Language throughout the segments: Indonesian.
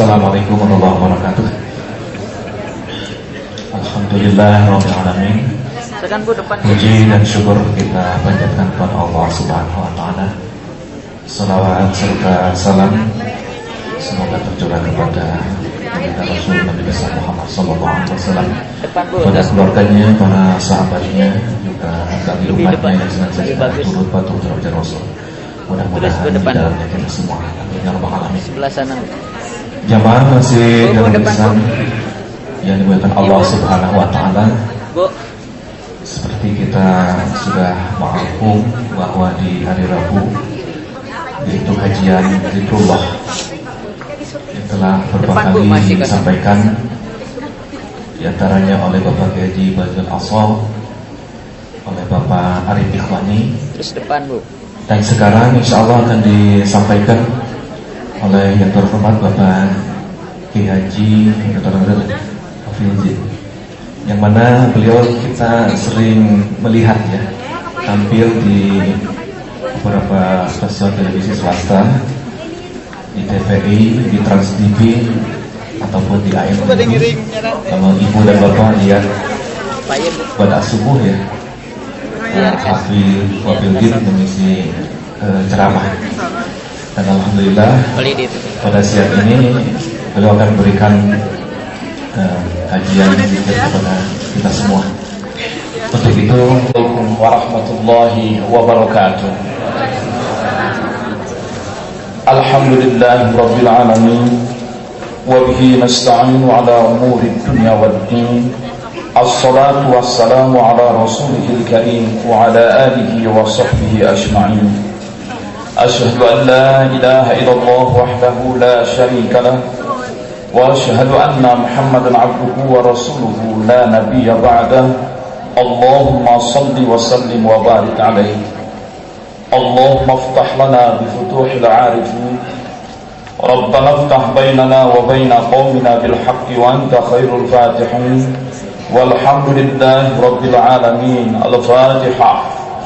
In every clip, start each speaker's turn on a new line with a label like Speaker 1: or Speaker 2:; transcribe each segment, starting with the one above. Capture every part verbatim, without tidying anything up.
Speaker 1: Assalamualaikum warahmatullahi wabarakatuh. Alhamdulillahirabbil alamin. Puji dan syukur kita panjatkan kepada Allah Subhanahu wa taala. Salawat serta salam semoga tercurah kepada baginda Rasul Nabi besar Muhammad sallallahu alaihi wasallam, kepada keluarganya, para sahabatnya, juga bagi umatnya yang senantiasa turut patuh terhadap Rasul. Mudah-mudahan di dalamnya kita semua. Amin ya rabbal alamin.
Speaker 2: Sebelah sana.
Speaker 1: Jamaah masih dalam lisan yang dimuliakan Allah Subhanahu wa taala. Seperti kita sudah mengaku bahwa di hari Rabu yaitu kajian zikrullah yang telah beberapa kali disampaikan, diantaranya oleh Bapak Haji Badrul Asal, oleh Bapak Arif Ikhwani,
Speaker 2: terus depan Bu.
Speaker 1: Dan sekarang insya Allah akan disampaikan oleh yang terhormat Bapak Ki Haji Doktor Hafizin, yang mana beliau kita sering melihat ya tampil di beberapa stasiun televisi swasta, di T V I, di Trans T V, ataupun di A M T V. Kalau ibu dan bapak lihat pada subuh ya, Hafil Hafizin mengisi uh, ceramah, dan alhamdulillah pada siang ini beliau akan berikan uh, kajian zikir kepada kita semua. Untuk itu, Assalamualaikum warahmatullahi wabarakatuh. Alhamdulillah rabbil alamin, wa bihi nasta'inu ala umuri dunya waddin. Assalatu wassalamu ala rasulihil karim wa ala alihi wa sahbihi ajma'in. Asyhadu an la ilaha illallah wahdahu la syarika lah, wa asyhadu anna Muhammadan abduhu wa rasuluhu la nabiyya ba'dah. Allahumma salli wa sallim wa barik alaihi. Allahumma iftah lana bi futuhil arifin. Rabbana iftah bainana wa baina qaumina bil haqqi wa anta khairul fatihin. Walhamdulillahi rabbil alamin. Al-Fatihah.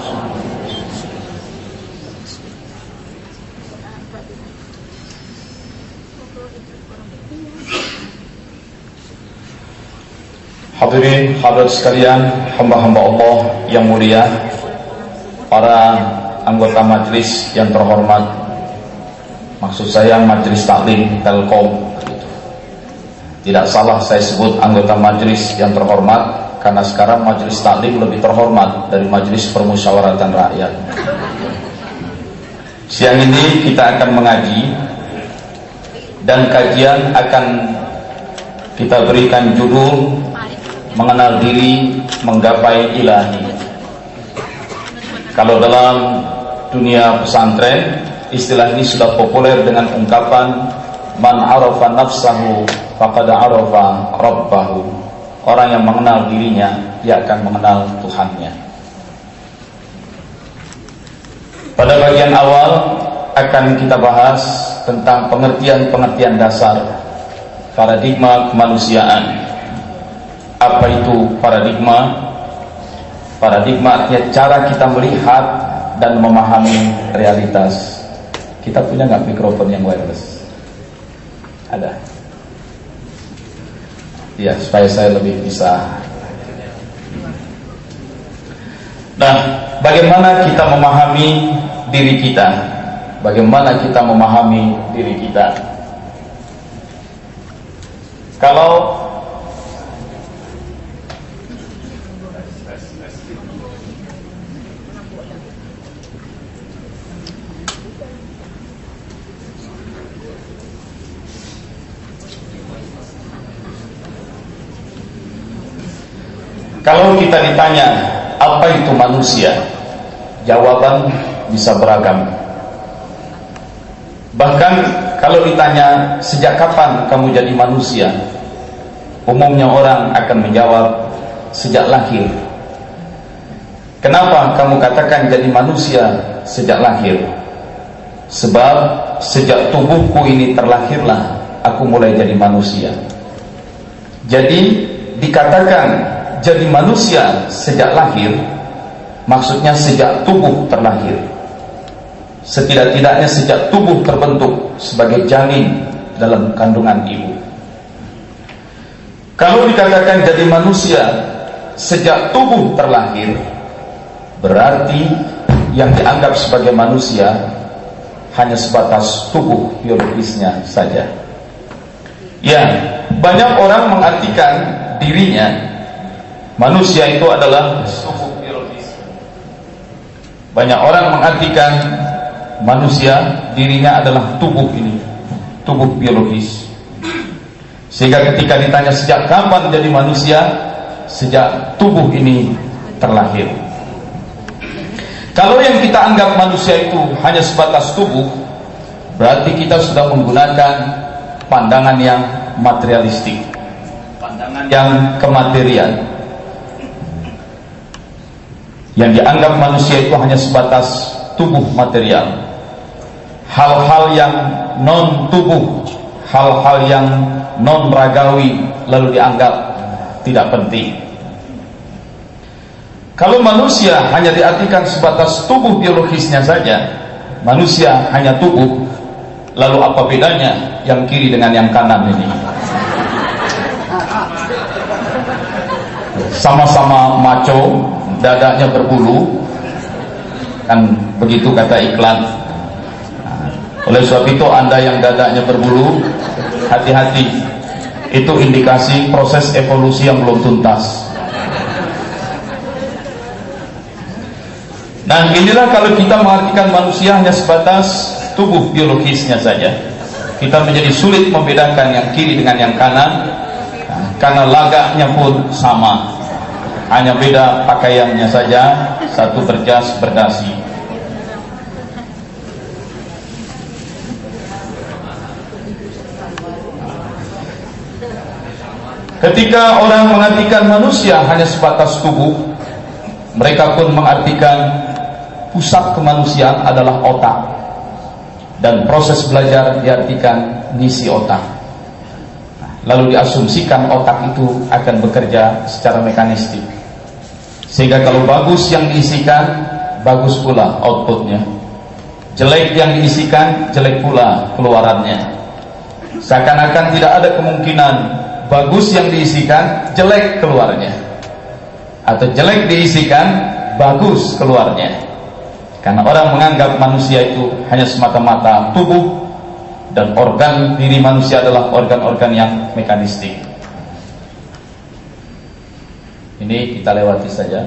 Speaker 1: Hadirin hadirat sekalian, hamba-hamba Allah yang mulia, para anggota majelis yang terhormat, maksud saya majelis taklim Telkom. Tidak salah saya sebut anggota majelis yang terhormat, karena sekarang majelis taklim lebih terhormat dari majelis permusyawaratan rakyat. Siang ini kita akan mengaji, dan kajian akan kita berikan judul mengenal diri, menggapai ilahi. Kalau dalam dunia pesantren, istilah ini sudah populer dengan ungkapan man arafa nafsahu faqad arafa rabbahu. Orang yang mengenal dirinya, dia akan mengenal Tuhannya. Pada bagian awal akan kita bahas tentang pengertian-pengertian dasar paradigma kemanusiaan. Apa itu paradigma? Paradigma artinya cara kita melihat dan memahami realitas. Kita punya nggak mikrofon yang wireless? Ada? Ya, supaya saya lebih bisa. Nah, bagaimana kita memahami diri kita? Bagaimana kita memahami diri kita? Kalau Kalau kita ditanya apa itu manusia, jawaban bisa beragam. Bahkan kalau ditanya sejak kapan kamu jadi manusia, umumnya orang akan menjawab sejak lahir. Kenapa kamu katakan jadi manusia sejak lahir? Sebab sejak tubuhku ini terlahirlah aku mulai jadi manusia. Jadi dikatakan jadi manusia sejak lahir, maksudnya sejak tubuh terlahir. Setidak-tidaknya sejak tubuh terbentuk sebagai janin dalam kandungan ibu. Kalau dikatakan jadi manusia sejak tubuh terlahir, berarti yang dianggap sebagai manusia hanya sebatas tubuh biologisnya saja. Ya, banyak orang mengartikan dirinya manusia itu adalah tubuh biologis. Banyak orang mengartikan manusia dirinya adalah tubuh ini, tubuh biologis. Sehingga ketika ditanya sejak kapan jadi manusia, sejak tubuh ini terlahir. Kalau yang kita anggap manusia itu hanya sebatas tubuh, berarti kita sudah menggunakan pandangan yang materialistik, pandangan yang kematerian. Yang dianggap manusia itu hanya sebatas tubuh material. Hal-hal yang non tubuh, hal-hal yang non ragawi lalu dianggap tidak penting. Kalau manusia hanya diartikan sebatas tubuh biologisnya saja, manusia hanya tubuh, lalu apa bedanya yang kiri dengan yang kanan ini? Sama-sama maco, dadanya berbulu, kan begitu kata iklan. Oleh sebab itu Anda yang dadanya berbulu, hati-hati, itu indikasi proses evolusi yang belum tuntas. Nah, inilah kalau kita mengartikan manusia hanya sebatas tubuh biologisnya saja, kita menjadi sulit membedakan yang kiri dengan yang kanan, karena lagaknya pun sama, hanya beda pakaiannya saja, satu berjas berdasi. Ketika orang mengartikan manusia hanya sebatas tubuh, mereka pun mengartikan pusat kemanusiaan adalah otak, dan proses belajar diartikan ngisi otak. Lalu diasumsikan otak itu akan bekerja secara mekanistik, sehingga kalau bagus yang diisikan, bagus pula outputnya. Jelek yang diisikan, jelek pula keluarannya. Seakan-akan tidak ada kemungkinan bagus yang diisikan, jelek keluarnya, atau jelek diisikan, bagus keluarnya. Karena orang menganggap manusia itu hanya semata-mata tubuh, dan organ diri manusia adalah organ-organ yang mekanistik. Ini kita lewati saja.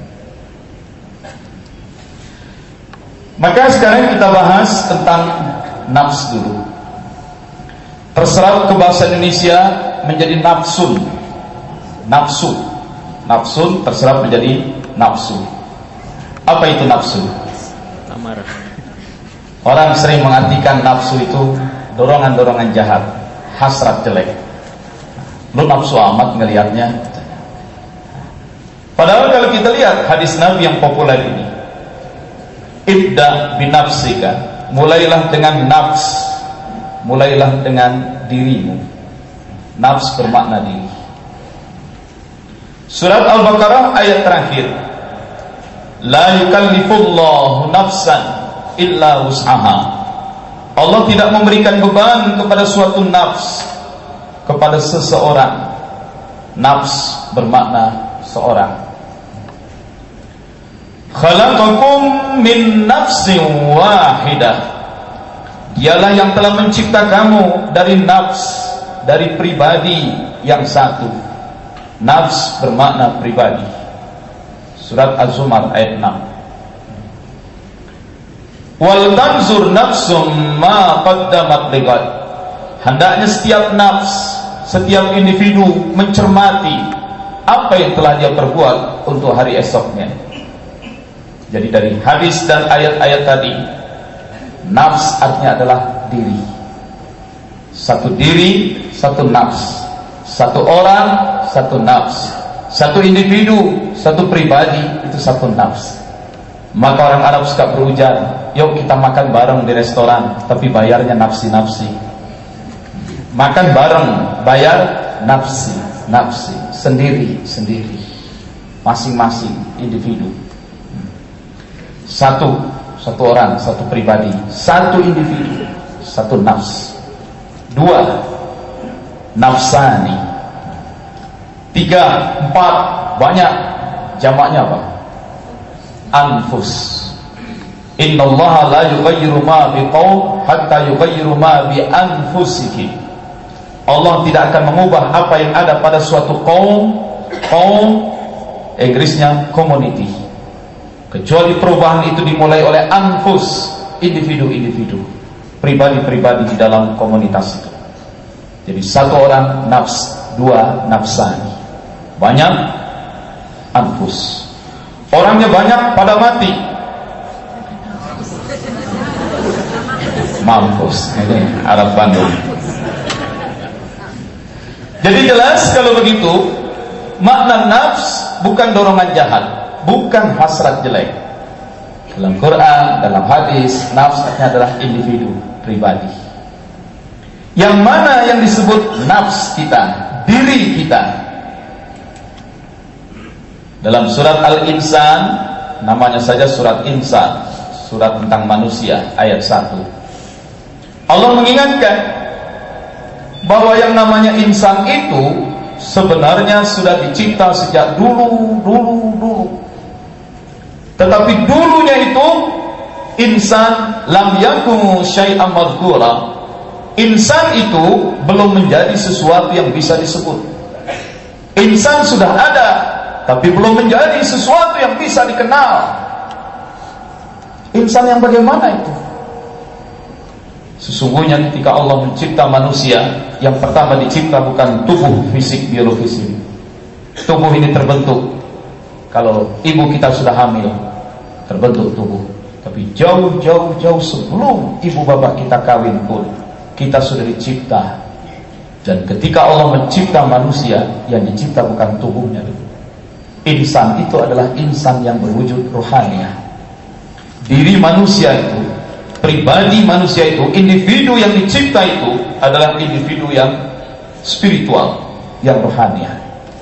Speaker 1: Maka sekarang kita bahas tentang nafs dulu. Terserap ke bahasa Indonesia menjadi nafsun. Nafsu. Nafsun terserap menjadi nafsu. Apa itu nafsu? Amarah. Orang sering mengartikan nafsu itu dorongan-dorongan jahat, hasrat jelek. Lu nafsu amat ngelihatnya. Padahal kalau kita lihat hadis Nabi yang populer ini, ibda binafsika, mulailah dengan nafs, mulailah dengan dirimu. Nafs bermakna diri. Surat Al-Baqarah ayat terakhir, la yukallifullahu nafsan illa wus'aha. Allah tidak memberikan beban kepada suatu nafs, kepada seseorang. Nafs bermakna seorang. Khalaqakum min nafsin wahidah. Dialah yang telah mencipta kamu dari nafs, dari pribadi yang satu. Nafs bermakna pribadi. Surat Az-Zumar ayat enam. Wal tanzur nafsum ma qaddamat lighad. Hendaknya setiap nafs, setiap individu mencermati apa yang telah dia perbuat untuk hari esoknya. Jadi dari hadis dan ayat-ayat tadi, nafs artinya adalah diri. Satu diri, satu nafs. Satu orang, satu nafs. Satu individu, satu pribadi, itu satu nafs. Maka orang Arab suka berujar, yuk kita makan bareng di restoran, tapi bayarnya nafsi-nafsi. Makan bareng, bayar nafsi, nafsi, sendiri-sendiri, masing-masing individu. Satu, satu orang, satu pribadi, satu individu, satu nafs. Dua, nafsani. Tiga, empat, banyak. Jamaknya apa? Anfus. Innallaha la yughayyiru ma biqaum hatta yughayyiru ma bi anfusihim. Allah tidak akan mengubah apa yang ada pada suatu kaum, kaum Inggrisnya community, kecuali perubahan itu dimulai oleh anfus, individu-individu, pribadi-pribadi di dalam komunitas itu. Jadi satu orang nafs, dua nafsani, banyak anfus. Orangnya banyak pada mati, mampus. Ini Arab Bandung. Jadi jelas kalau begitu, makna nafs bukan dorongan jahat, bukan hasrat jelek. Dalam Quran, dalam hadis, nafs adalah individu, pribadi. Yang mana yang disebut nafs kita, diri kita. Dalam surat Al-Insan, namanya saja surat Insan, surat tentang manusia, ayat satu. Allah mengingatkan bahwa yang namanya insan itu sebenarnya sudah dicipta sejak dulu, dulu, dulu. Tetapi dulunya itu insan lam yakun syai'an madhkura. Insan itu belum menjadi sesuatu yang bisa disebut. Insan sudah ada, tapi belum menjadi sesuatu yang bisa dikenal. Insan yang bagaimana itu? Sesungguhnya ketika Allah mencipta manusia, yang pertama dicipta bukan tubuh fisik biologis ini. Tubuh ini terbentuk kalau ibu kita sudah hamil, terbentuk tubuh. Tapi jauh-jauh jauh sebelum ibu bapak kita kawin pun, kita sudah dicipta. Dan ketika Allah mencipta manusia, yang dicipta bukan tubuhnya dulu. Insan itu adalah insan yang berwujud rohaniah. Diri manusia itu, pribadi manusia itu, individu yang dicipta itu adalah individu yang spiritual, yang rohaniah.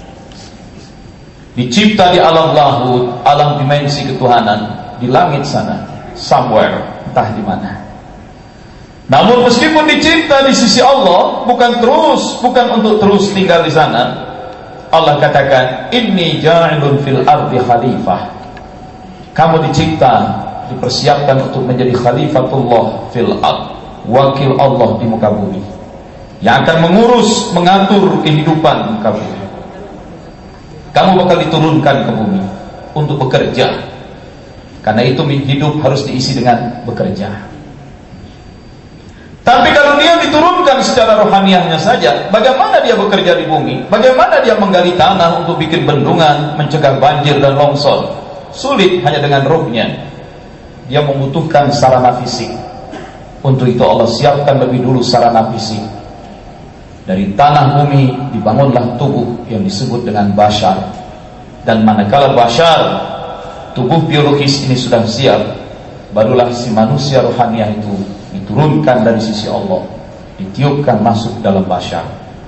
Speaker 1: Dicipta di alam lahut, alam dimensi ketuhanan, di langit sana, somewhere, entah di mana. Namun meskipun dicipta di sisi Allah, bukan terus, bukan untuk terus tinggal di sana. Allah katakan, inni ja'ilun fil ardi khalifah. Kamu dicipta, dipersiapkan untuk menjadi khalifatullah fil ard, wakil Allah di muka bumi, yang akan mengurus, mengatur kehidupan muka bumi. Kamu bakal diturunkan ke bumi untuk bekerja. Karena itu hidup harus diisi dengan bekerja. Tapi kalau dia diturunkan secara rohaniahnya saja, bagaimana dia bekerja di bumi? Bagaimana dia menggali tanah untuk bikin bendungan, mencegah banjir dan longsor? Sulit hanya dengan rohnya. Dia membutuhkan sarana fisik. Untuk itu Allah siapkan lebih dulu sarana fisik. Dari tanah bumi dibangunlah tubuh yang disebut dengan bashar. Dan manakala bashar, tubuh biologis ini sudah siap, barulah si manusia rohaniah itu diturunkan dari sisi Allah, ditiupkan masuk dalam bashar.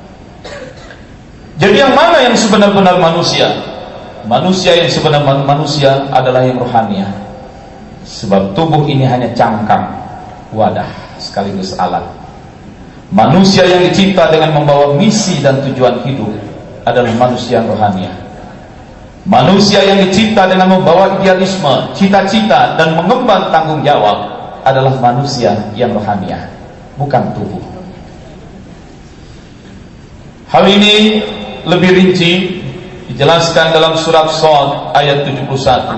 Speaker 1: Jadi yang mana yang sebenar-benar manusia? Manusia yang sebenar-benar manusia adalah yang rohaniah. Sebab tubuh ini hanya cangkang, wadah, sekaligus alat. Manusia yang dicipta dengan membawa misi dan tujuan hidup adalah manusia yang rohaniah. Manusia yang dicipta dengan membawa idealisme, cita-cita dan mengemban tanggung jawab adalah manusia yang rohaniah, bukan tubuh. Hal ini lebih rinci dijelaskan dalam surat Shad ayat tujuh puluh satu.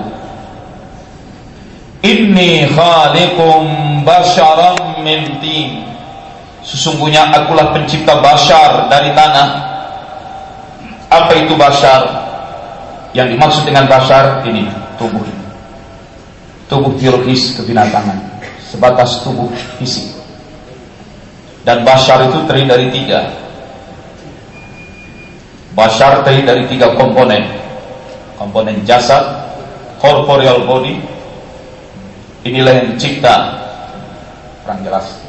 Speaker 1: Inni khaliqum basyaram min tin. Sesungguhnya akulah pencipta bashar dari tanah. Apa itu bashar? Yang dimaksud dengan bashar ini tubuh ini. Tubuh biologis kebinatangan, sebatas tubuh fisik. Dan bashar itu terdiri dari tiga. Bashar terdiri dari tiga komponen. Komponen jasad, corporeal body. Inilah yang dicipta, kurang jelas.